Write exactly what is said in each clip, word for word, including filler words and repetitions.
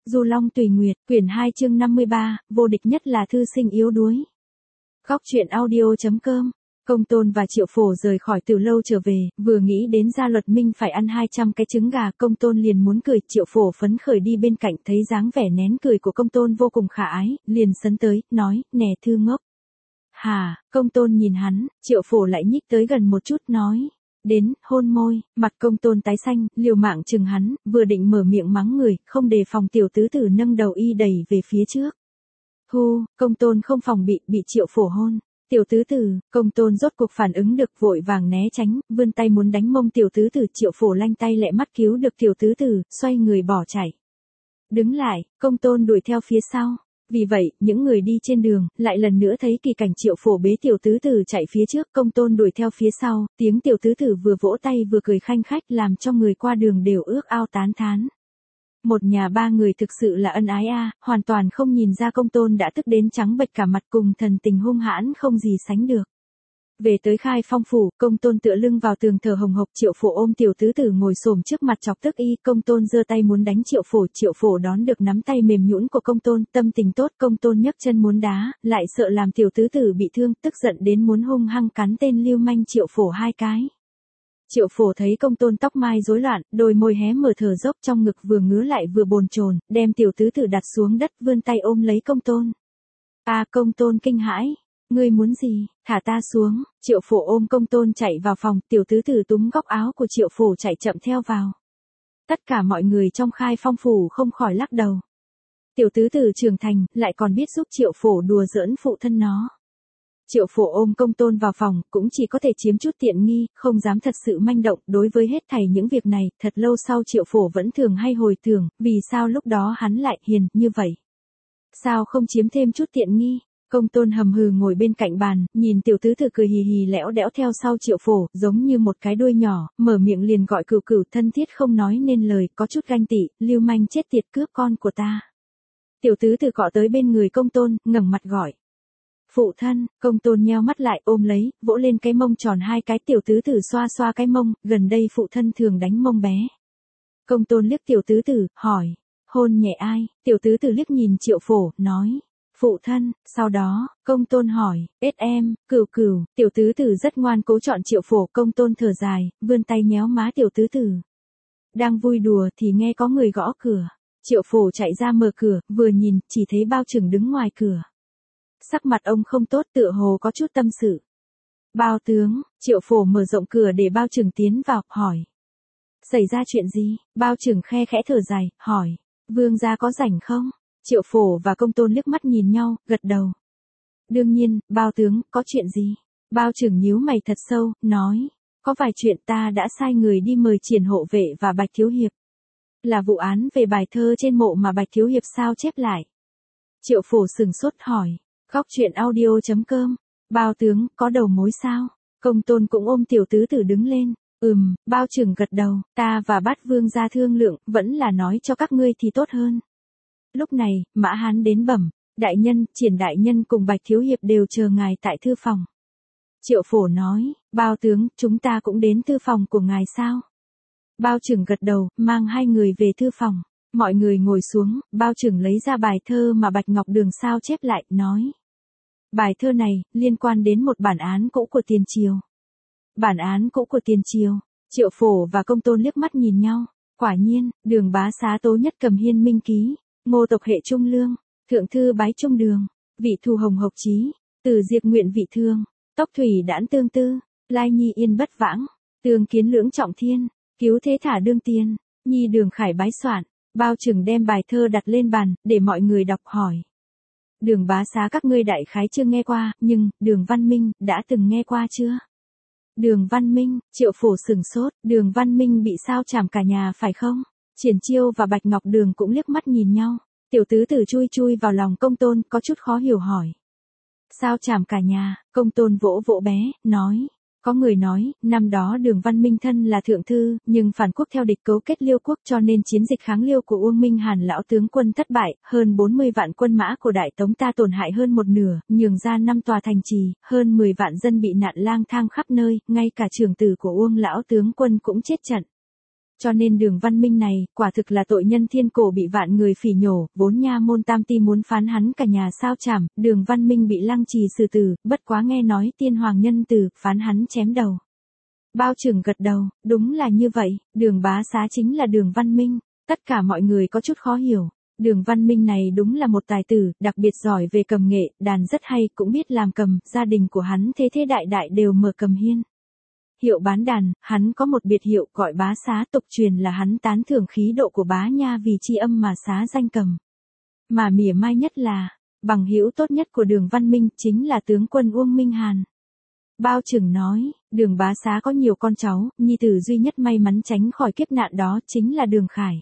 Du Long Tùy Nguyệt, quyển hai chương năm mươi ba, vô địch nhất là thư sinh yếu đuối. Góc truyện audio.com. Công Tôn và Triệu Phổ rời khỏi Từ Lâu trở về, vừa nghĩ đến Gia Luật Minh phải ăn hai trăm cái trứng gà, Công Tôn liền muốn cười, Triệu Phổ phấn khởi đi bên cạnh, thấy dáng vẻ nén cười của Công Tôn vô cùng khả ái, liền sấn tới, nói, nè thư ngốc. Hà, Công Tôn nhìn hắn, Triệu Phổ lại nhích tới gần một chút, nói. Đến, hôn môi, mặt Công Tôn tái xanh, liều mạng chừng hắn, vừa định mở miệng mắng người, không đề phòng tiểu tứ tử nâng đầu y đẩy về phía trước. Hu, Công Tôn không phòng bị, bị Triệu Phổ hôn. Tiểu tứ tử, Công Tôn rốt cuộc phản ứng được, vội vàng né tránh, vươn tay muốn đánh mông tiểu tứ tử, Triệu Phổ lanh tay lẹ mắt cứu được tiểu tứ tử, xoay người bỏ chạy. Đứng lại, Công Tôn đuổi theo phía sau. Vì vậy, những người đi trên đường, lại lần nữa thấy kỳ cảnh Triệu Phổ bế tiểu tứ tử chạy phía trước, Công Tôn đuổi theo phía sau, tiếng tiểu tứ tử vừa vỗ tay vừa cười khanh khách làm cho người qua đường đều ước ao tán thán. Một nhà ba người thực sự là ân ái a, hoàn toàn không nhìn ra Công Tôn đã tức đến trắng bệch cả mặt, cùng thần tình hung hãn không gì sánh được. Về tới Khai Phong phủ, Công Tôn tựa lưng vào tường thở hồng hộc, Triệu Phổ ôm tiểu tứ tử ngồi xổm trước mặt chọc tức y, Công Tôn giơ tay muốn đánh Triệu Phổ, Triệu Phổ đón được nắm tay mềm nhũn của Công Tôn, tâm tình tốt, Công Tôn nhấc chân muốn đá, lại sợ làm tiểu tứ tử bị thương, tức giận đến muốn hung hăng cắn tên lưu manh Triệu Phổ hai cái. Triệu Phổ thấy Công Tôn tóc mai rối loạn, đôi môi hé mở thở dốc, trong ngực vừa ngứa lại vừa bồn chồn, đem tiểu tứ tử đặt xuống đất, vươn tay ôm lấy Công Tôn. A à, Công Tôn kinh hãi. Ngươi muốn gì, thả ta xuống. Triệu Phổ ôm Công Tôn chạy vào phòng, tiểu tứ tử túm góc áo của Triệu Phổ chạy chậm theo vào. Tất cả mọi người trong Khai Phong phủ không khỏi lắc đầu. Tiểu tứ tử trưởng thành, lại còn biết giúp Triệu Phổ đùa giỡn phụ thân nó. Triệu Phổ ôm Công Tôn vào phòng, cũng chỉ có thể chiếm chút tiện nghi, không dám thật sự manh động. Đối với hết thảy những việc này, thật lâu sau Triệu Phổ vẫn thường hay hồi tưởng, vì sao lúc đó hắn lại hiền như vậy. Sao không chiếm thêm chút tiện nghi. Công Tôn hầm hừ ngồi bên cạnh bàn, nhìn tiểu tứ tử cười hì hì lẽo đẽo theo sau Triệu Phổ, giống như một cái đuôi nhỏ, mở miệng liền gọi cửu cửu, thân thiết không nói nên lời, có chút ganh tị, lưu manh chết tiệt cướp con của ta. Tiểu tứ tử cọ tới bên người Công Tôn, ngẩng mặt gọi. Phụ thân. Công Tôn nheo mắt lại, ôm lấy, vỗ lên cái mông tròn hai cái, tiểu tứ tử xoa xoa cái mông, gần đây phụ thân thường đánh mông bé. Công Tôn liếc tiểu tứ tử, hỏi, hôn nhẹ ai? Tiểu tứ tử liếc nhìn Triệu Phổ, nói. Phụ thân. Sau đó, Công Tôn hỏi, ết em, cửu cửu, tiểu tứ tử rất ngoan cố chọn Triệu Phổ. Công Tôn thở dài, vươn tay nhéo má tiểu tứ tử. Đang vui đùa thì nghe có người gõ cửa. Triệu Phổ chạy ra mở cửa, vừa nhìn, chỉ thấy Bao Trừng đứng ngoài cửa. Sắc mặt ông không tốt, tựa hồ có chút tâm sự. Bao tướng. Triệu Phổ mở rộng cửa để Bao Trừng tiến vào, hỏi. Xảy ra chuyện gì? Bao Trừng khe khẽ thở dài, hỏi. Vương gia có rảnh không? Triệu Phổ và Công Tôn liếc mắt nhìn nhau, gật đầu. Đương nhiên, Bao tướng, có chuyện gì? Bao Trừng nhíu mày thật sâu, nói. Có vài chuyện ta đã sai người đi mời Triển hộ vệ và Bạch Thiếu Hiệp. Là vụ án về bài thơ trên mộ mà Bạch Thiếu Hiệp sao chép lại. Triệu Phổ sừng sốt hỏi. Góc truyện audio.com. Bao tướng, có đầu mối sao? Công Tôn cũng ôm tiểu tứ tử đứng lên. Ừm, Bao Trừng gật đầu, ta và Bát Vương gia thương lượng, vẫn là nói cho các ngươi thì tốt hơn. Lúc này, Mã Hán đến bẩm, đại nhân, Triển đại nhân cùng Bạch Thiếu Hiệp đều chờ ngài tại thư phòng. Triệu Phổ nói, Bao tướng, chúng ta cũng đến thư phòng của ngài sao? Bao Trừng gật đầu, mang hai người về thư phòng. Mọi người ngồi xuống, Bao Trừng lấy ra bài thơ mà Bạch Ngọc Đường sao chép lại, nói. Bài thơ này, liên quan đến một bản án cũ của tiền triều. Bản án cũ của tiền triều. Triệu Phổ và Công Tôn liếc mắt nhìn nhau. Quả nhiên, Đường bá xá tố nhất cầm hiên minh ký. Ngô tộc hệ trung lương. Thượng thư bái trung đường. Vị thù hồng hộc chí. Từ diệt nguyện vị thương. Tốc thủy đãn tương tư. Lai nhi yên bất vãng. Tương kiến lưỡng trọng thiên. Cứu thế thả đương tiên. Nhi Đường khải bái soạn. Bao Trừng đem bài thơ đặt lên bàn, để mọi người đọc, hỏi. Đường bá xá các ngươi đại khái chưa nghe qua, nhưng, Đường Văn Minh, đã từng nghe qua chưa? Đường Văn Minh. Triệu Phổ sừng sốt, Đường Văn Minh bị sao chảm cả nhà phải không? Triển Chiêu và Bạch Ngọc Đường cũng liếc mắt nhìn nhau. Tiểu tứ tử chui chui vào lòng Công Tôn, có chút khó hiểu hỏi. Sao chảm cả nhà? Công Tôn vỗ vỗ bé, nói. Có người nói, năm đó Đường Văn Minh thân là thượng thư, nhưng phản quốc theo địch cấu kết Liêu quốc cho nên chiến dịch kháng Liêu của Uông Minh Hàn lão tướng quân thất bại, hơn bốn mươi vạn quân mã của Đại Tống ta tổn hại hơn một nửa, nhường ra năm tòa thành trì, hơn mười vạn dân bị nạn lang thang khắp nơi, ngay cả trưởng tử của Uông lão tướng quân cũng chết trận. Cho nên Đường Văn Minh này, quả thực là tội nhân thiên cổ bị vạn người phỉ nhổ, vốn nha môn tam ti muốn phán hắn cả nhà sao chảm, Đường Văn Minh bị lăng trì xử tử, bất quá nghe nói tiên hoàng nhân từ, phán hắn chém đầu. Bao Trừng gật đầu, đúng là như vậy, Đường bá xá chính là Đường Văn Minh, tất cả mọi người có chút khó hiểu. Đường Văn Minh này đúng là một tài tử, đặc biệt giỏi về cầm nghệ, đàn rất hay, cũng biết làm cầm, gia đình của hắn thế thế đại đại đều mở cầm hiên. Hiệu bán đàn, hắn có một biệt hiệu gọi bá xá, tục truyền là hắn tán thưởng khí độ của bá nha vì tri âm mà xá danh cầm. Mà mỉa mai nhất là, bằng hữu tốt nhất của Đường Văn Minh chính là tướng quân Uông Minh Hàn. Bao Trừng nói, Đường bá xá có nhiều con cháu, nhi tử duy nhất may mắn tránh khỏi kiếp nạn đó chính là Đường Khải.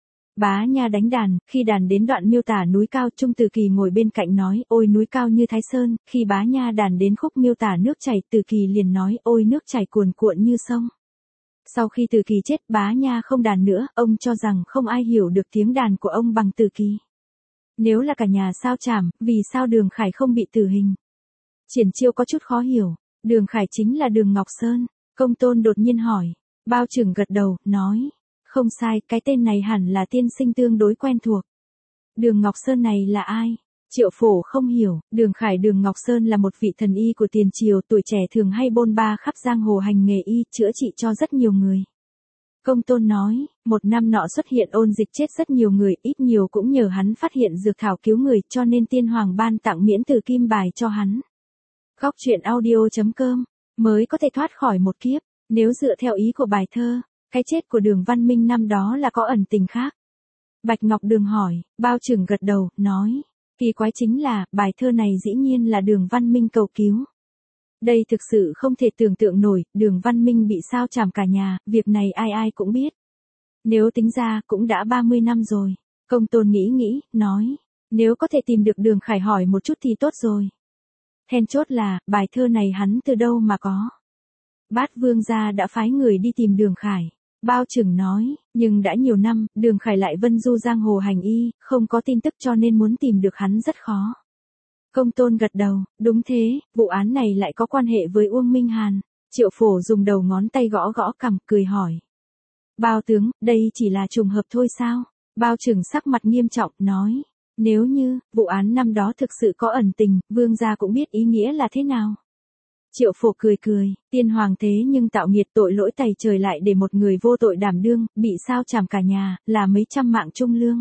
Bá nha đánh đàn, khi đàn đến đoạn miêu tả núi cao, Trung Từ Kỳ ngồi bên cạnh nói, ôi núi cao như Thái Sơn, khi bá nha đàn đến khúc miêu tả nước chảy, Từ Kỳ liền nói, ôi nước chảy cuồn cuộn như sông. Sau khi Từ Kỳ chết, bá nha không đàn nữa, ông cho rằng không ai hiểu được tiếng đàn của ông bằng Từ Kỳ. Nếu là cả nhà sao chảm, vì sao Đường Khải không bị tử hình? Triển Chiêu có chút khó hiểu, Đường Khải chính là Đường Ngọc Sơn, Công Tôn đột nhiên hỏi. Bao Trừng gật đầu, nói. Không sai, cái tên này hẳn là tiên sinh tương đối quen thuộc. Đường Ngọc Sơn này là ai? Triệu Phổ không hiểu, Đường Khải Đường Ngọc Sơn là một vị thần y của tiền triều, tuổi trẻ thường hay bôn ba khắp giang hồ hành nghề y, chữa trị cho rất nhiều người. Công Tôn nói, một năm nọ xuất hiện ôn dịch chết rất nhiều người, ít nhiều cũng nhờ hắn phát hiện dược thảo cứu người, cho nên tiên hoàng ban tặng miễn tử kim bài cho hắn. Góc truyện audio chấm com, mới có thể thoát khỏi một kiếp, nếu dựa theo ý của bài thơ. Cái chết của Đường Văn Minh năm đó là có ẩn tình khác. Bạch Ngọc Đường hỏi, Bao Trừng gật đầu, nói. Kỳ quái chính là, bài thơ này dĩ nhiên là Đường Văn Minh cầu cứu. Đây thực sự không thể tưởng tượng nổi, Đường Văn Minh bị sao chảm cả nhà, việc này ai ai cũng biết. Nếu tính ra, cũng đã ba mươi năm rồi. Công Tôn nghĩ nghĩ, nói. Nếu có thể tìm được Đường Khải hỏi một chút thì tốt rồi. Then chốt là, bài thơ này hắn từ đâu mà có. Bát Vương gia đã phái người đi tìm Đường Khải. Bao Trừng nói, nhưng đã nhiều năm, Đường Khải lại vân du giang hồ hành y, không có tin tức cho nên muốn tìm được hắn rất khó. Công Tôn gật đầu, đúng thế, vụ án này lại có quan hệ với Uông Minh Hàn. Triệu Phổ dùng đầu ngón tay gõ gõ cằm, cười hỏi. Bao tướng, đây chỉ là trùng hợp thôi sao? Bao Trừng sắc mặt nghiêm trọng, nói. Nếu như, vụ án năm đó thực sự có ẩn tình, Vương gia cũng biết ý nghĩa là thế nào. Triệu Phổ cười cười, tiên hoàng thế nhưng tạo nghiệt tội lỗi tày trời lại để một người vô tội đảm đương, bị sao chảm cả nhà, là mấy trăm mạng trung lương.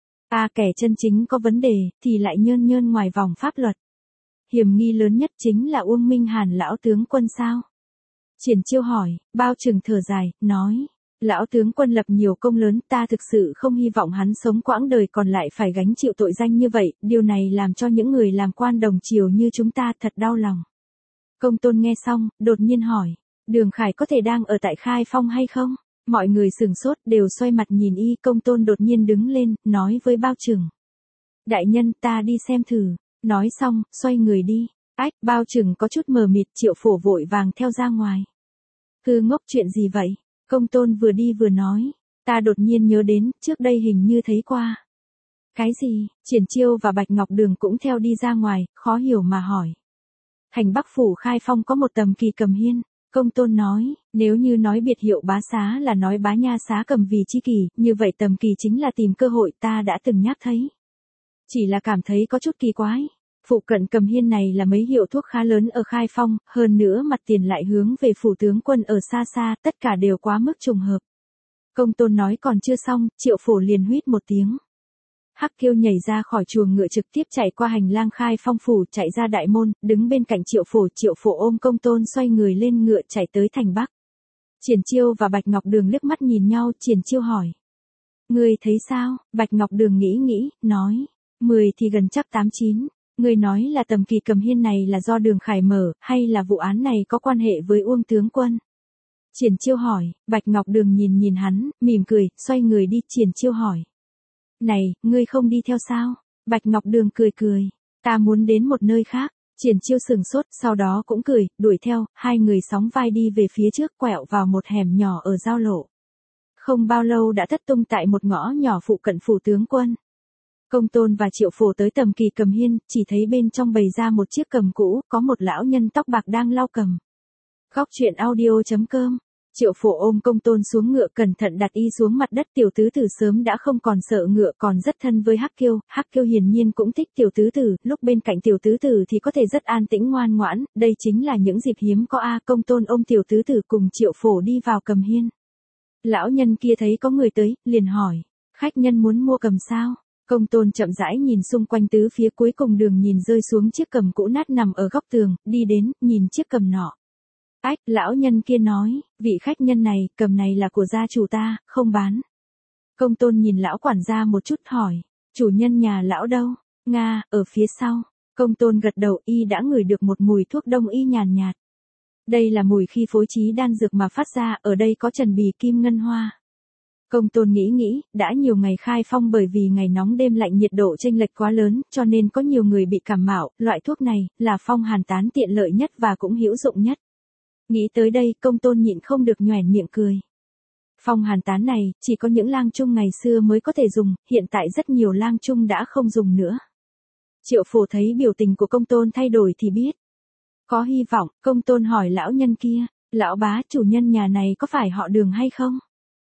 À kẻ chân chính có vấn đề, thì lại nhơn nhơn ngoài vòng pháp luật. Hiểm nghi lớn nhất chính là Uông Minh Hàn lão tướng quân sao? Triển Chiêu hỏi, Bao Trừng thở dài, nói. Lão tướng quân lập nhiều công lớn, ta thực sự không hy vọng hắn sống quãng đời còn lại phải gánh chịu tội danh như vậy, điều này làm cho những người làm quan đồng triều như chúng ta thật đau lòng. Công Tôn nghe xong, đột nhiên hỏi, Đường Khải có thể đang ở tại Khai Phong hay không? Mọi người sửng sốt đều xoay mặt nhìn y, Công Tôn đột nhiên đứng lên, nói với Bao Trừng. Đại nhân, ta đi xem thử. Nói xong, xoay người đi. Ách, Bao Trừng có chút mờ mịt, Triệu Phổ vội vàng theo ra ngoài. Hư ngốc chuyện gì vậy? Công Tôn vừa đi vừa nói, ta đột nhiên nhớ đến, trước đây hình như thấy qua. Cái gì? Triển Chiêu và Bạch Ngọc Đường cũng theo đi ra ngoài, khó hiểu mà hỏi. Thành Bắc Phủ Khai Phong có một tầm kỳ cầm hiên. Công Tôn nói, nếu như nói biệt hiệu bá xá là nói bá nha xá cầm vì chi kỳ, như vậy tầm kỳ chính là tìm cơ hội, ta đã từng nhắc thấy. Chỉ là cảm thấy có chút kỳ quái. Phụ cận cầm hiên này là mấy hiệu thuốc khá lớn ở Khai Phong, hơn nữa mặt tiền lại hướng về phủ tướng quân ở xa xa, tất cả đều quá mức trùng hợp. Công Tôn nói còn chưa xong, Triệu Phổ liền huýt một tiếng. Hắc Kiêu nhảy ra khỏi chuồng ngựa trực tiếp chạy qua hành lang Khai Phong phủ, chạy ra đại môn, đứng bên cạnh Triệu Phổ, Triệu Phổ ôm Công Tôn xoay người lên ngựa chạy tới thành Bắc. Triển Chiêu và Bạch Ngọc Đường liếc mắt nhìn nhau, Triển Chiêu hỏi. Ngươi thấy sao? Bạch Ngọc Đường nghĩ nghĩ, nói. Mười thì gần chắc tám chín. Ngươi nói là tầm kỳ cầm hiên này là do Đường Khải mở, hay là vụ án này có quan hệ với Uông tướng quân? Triển Chiêu hỏi, Bạch Ngọc Đường nhìn nhìn hắn, mỉm cười, xoay người đi, Triển Chiêu hỏi. Này, ngươi không đi theo sao? Bạch Ngọc Đường cười cười, ta muốn đến một nơi khác. Triển Chiêu sừng sốt, sau đó cũng cười, đuổi theo, hai người sóng vai đi về phía trước, quẹo vào một hẻm nhỏ ở giao lộ. Không bao lâu đã thất tung tại một ngõ nhỏ phụ cận phủ tướng quân. Công Tôn và Triệu Phổ tới tầm kỳ cầm hiên, chỉ thấy bên trong bày ra một chiếc cầm cũ, có một lão nhân tóc bạc đang lau cầm. Góc truyện audio chấm com Triệu Phổ ôm Công Tôn xuống ngựa cẩn thận đặt y xuống mặt đất. Tiểu tứ tử sớm đã không còn sợ ngựa, còn rất thân với Hắc Kiêu. Hắc Kiêu hiển nhiên cũng thích tiểu tứ tử, lúc bên cạnh tiểu tứ tử thì có thể rất an tĩnh ngoan ngoãn, đây chính là những dịp hiếm có a. Công Tôn ôm tiểu tứ tử cùng Triệu Phổ đi vào cầm hiên. Lão nhân kia thấy có người tới, liền hỏi, khách nhân muốn mua cầm sao? Công Tôn chậm rãi nhìn xung quanh tứ phía, cuối cùng đường nhìn rơi xuống chiếc cầm cũ nát nằm ở góc tường, đi đến, nhìn chiếc cầm nọ. Ách, lão nhân kia nói, vị khách nhân này, cầm này là của gia chủ ta, không bán. Công Tôn nhìn lão quản gia một chút hỏi, chủ nhân nhà lão đâu? Nga, ở phía sau. Công Tôn gật đầu, y đã ngửi được một mùi thuốc đông y nhàn nhạt. Đây là mùi khi phối trí đan dược mà phát ra, ở đây có trần bì kim ngân hoa. Công Tôn nghĩ nghĩ, đã nhiều ngày khai phong bởi vì ngày nóng đêm lạnh nhiệt độ chênh lệch quá lớn, cho nên có nhiều người bị cảm mạo, loại thuốc này là phong hàn tán tiện lợi nhất và cũng hữu dụng nhất. Nghĩ tới đây, Công Tôn nhịn không được nhoẻn miệng cười. Phong hàn tán này, chỉ có những lang trung ngày xưa mới có thể dùng, hiện tại rất nhiều lang trung đã không dùng nữa. Triệu Phổ thấy biểu tình của Công Tôn thay đổi thì biết. Có hy vọng, Công Tôn hỏi lão nhân kia, lão bá, chủ nhân nhà này có phải họ Đường hay không?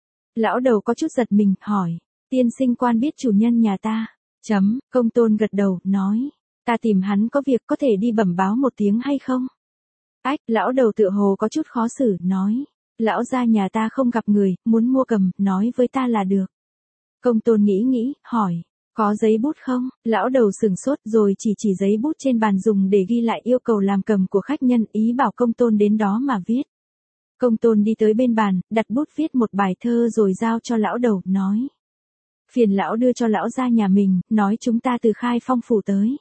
Lão đầu có chút giật mình, hỏi, tiên sinh quan biết chủ nhân nhà ta? Chấm, Công Tôn gật đầu, nói, ta tìm hắn có việc, có thể đi bẩm báo một tiếng hay không? Ách, lão đầu tựa hồ có chút khó xử, nói, lão gia nhà ta không gặp người, muốn mua cầm, nói với ta là được. Công Tôn nghĩ nghĩ, hỏi, có giấy bút không? Lão đầu sừng sốt rồi chỉ chỉ giấy bút trên bàn dùng để ghi lại yêu cầu làm cầm của khách nhân, ý bảo Công Tôn đến đó mà viết. Công Tôn đi tới bên bàn, đặt bút viết một bài thơ rồi giao cho lão đầu, nói. Phiền lão đưa cho lão gia nhà mình, nói chúng ta từ Khai Phong phủ tới.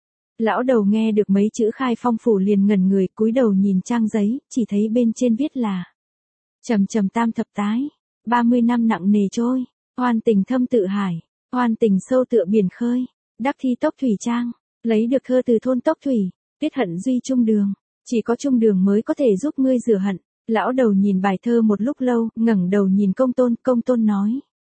Lão đầu nghe được mấy chữ Khai Phong phủ liền ngẩn người, cúi đầu nhìn trang giấy, chỉ thấy bên trên viết là trầm trầm tam thập tái, ba mươi năm nặng nề trôi, oan tình thâm tự hải, oan tình sâu tựa biển khơi, đắc thi tốc thủy trang, lấy được thơ từ thôn tốc thủy, tiết hận duy trung đường, chỉ có trung đường mới có thể giúp ngươi rửa hận. Lão đầu nhìn bài thơ một lúc lâu, ngẩng đầu nhìn Công Tôn, Công Tôn nói.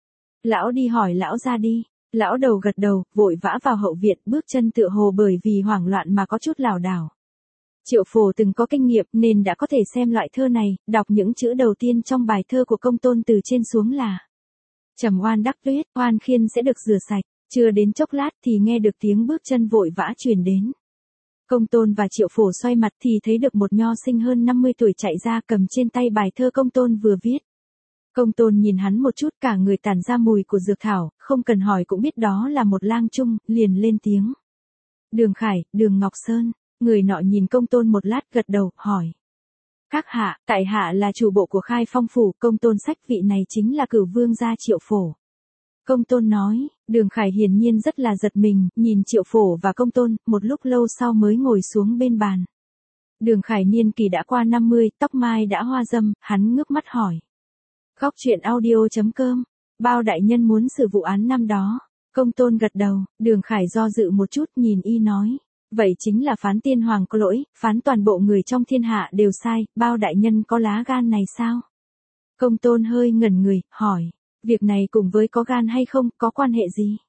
Lão đi hỏi lão ra đi. Lão đầu gật đầu, vội vã vào hậu viện, bước chân tựa hồ bởi vì hoảng loạn mà có chút lảo đảo. Triệu Phổ từng có kinh nghiệm nên đã có thể xem loại thơ này, đọc những chữ đầu tiên trong bài thơ của Công Tôn từ trên xuống là trầm oan đắc tuyết, oan khiên sẽ được rửa sạch. Chưa đến chốc lát thì nghe được tiếng bước chân vội vã truyền đến. Công Tôn và Triệu Phổ xoay mặt thì thấy được một nho sinh hơn năm mươi tuổi chạy ra, cầm trên tay bài thơ Công Tôn vừa viết. Công Tôn nhìn hắn một chút, cả người tản ra mùi của dược thảo, không cần hỏi cũng biết đó là một lang trung, liền lên tiếng. Đường Khải, Đường Ngọc Sơn. Người nọ nhìn Công Tôn một lát, gật đầu, hỏi. Các hạ, tại hạ là chủ bộ của Khai Phong phủ. Công Tôn sách, vị này chính là cửu vương gia Triệu Phổ. Công Tôn nói. Đường Khải hiển nhiên rất là giật mình, nhìn Triệu Phổ và Công Tôn, một lúc lâu sau mới ngồi xuống bên bàn. Đường Khải niên kỳ đã qua năm mươi, tóc mai đã hoa râm, hắn ngước mắt hỏi. Góc truyện audio chấm com, bao đại nhân muốn xử vụ án năm đó. Công Tôn gật đầu, Đường Khải do dự một chút, nhìn y nói. Vậy chính là phán tiên hoàng có lỗi, phán toàn bộ người trong thiên hạ đều sai, bao đại nhân có lá gan này sao? Công Tôn hơi ngẩn người, hỏi. Việc này cùng với có gan hay không, có quan hệ gì?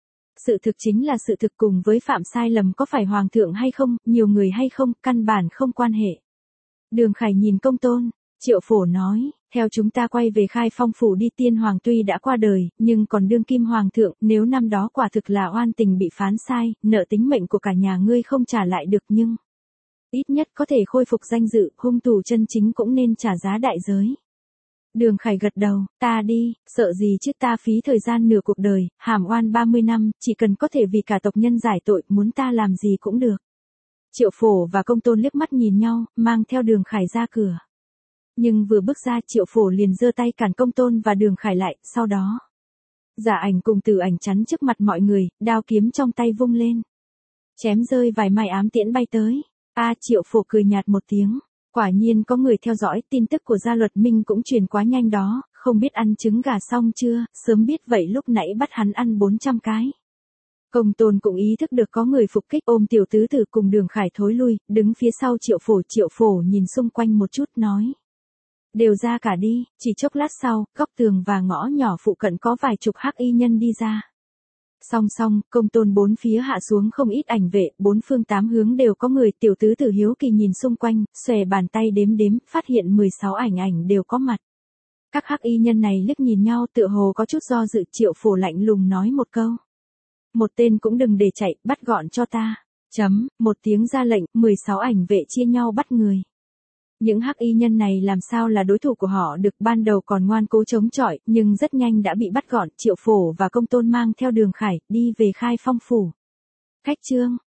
Sự thực chính là sự thực, cùng với phạm sai lầm có phải hoàng thượng hay không, nhiều người hay không, căn bản không quan hệ. Đường Khải nhìn Công Tôn, Triệu Phổ nói, theo chúng ta quay về Khai Phong phủ đi, tiên hoàng tuy đã qua đời, nhưng còn đương kim hoàng thượng, nếu năm đó quả thực là oan tình bị phán sai, nợ tính mệnh của cả nhà ngươi không trả lại được nhưng ít nhất có thể khôi phục danh dự, hung thủ chân chính cũng nên trả giá đại giới. Đường Khải gật đầu, ta đi, sợ gì chứ, ta phí thời gian nửa cuộc đời, hàm oan ba mươi năm, chỉ cần có thể vì cả tộc nhân giải tội, muốn ta làm gì cũng được. Triệu Phổ và Công Tôn liếc mắt nhìn nhau, mang theo Đường Khải ra cửa. Nhưng vừa bước ra, Triệu Phổ liền giơ tay cản Công Tôn và Đường Khải lại, sau đó Giả Ảnh cùng Tử Ảnh chắn trước mặt mọi người, đao kiếm trong tay vung lên. Chém rơi vài mai ám tiễn bay tới. A Triệu Phổ cười nhạt một tiếng. Quả nhiên có người theo dõi, tin tức của Gia Luật Minh cũng truyền quá nhanh đó, không biết ăn trứng gà xong chưa, sớm biết vậy lúc nãy bắt hắn ăn bốn trăm cái. Công Tôn cũng ý thức được có người phục kích, ôm tiểu tứ tử cùng Đường Khải thối lui, đứng phía sau Triệu Phổ. Triệu Phổ nhìn xung quanh một chút, nói. Đều ra cả đi, chỉ chốc lát sau, góc tường và ngõ nhỏ phụ cận có vài chục hắc y nhân đi ra. Song song, Công Tôn bốn phía hạ xuống không ít ảnh vệ, bốn phương tám hướng đều có người. Tiểu tứ tử hiếu kỳ nhìn xung quanh, xòe bàn tay đếm đếm, phát hiện mười sáu ảnh ảnh đều có mặt. Các hắc y nhân này liếc nhìn nhau tựa hồ có chút do dự, Triệu Phổ lạnh lùng nói một câu. Một tên cũng đừng để chạy, bắt gọn cho ta. Chấm, một tiếng ra lệnh, mười sáu ảnh vệ chia nhau bắt người. Những hắc y nhân này làm sao là đối thủ của họ được, ban đầu còn ngoan cố chống chọi, nhưng rất nhanh đã bị bắt gọn, Triệu Phổ và Công Tôn mang theo Đường Khải, đi về Khai Phong phủ. Khách trương,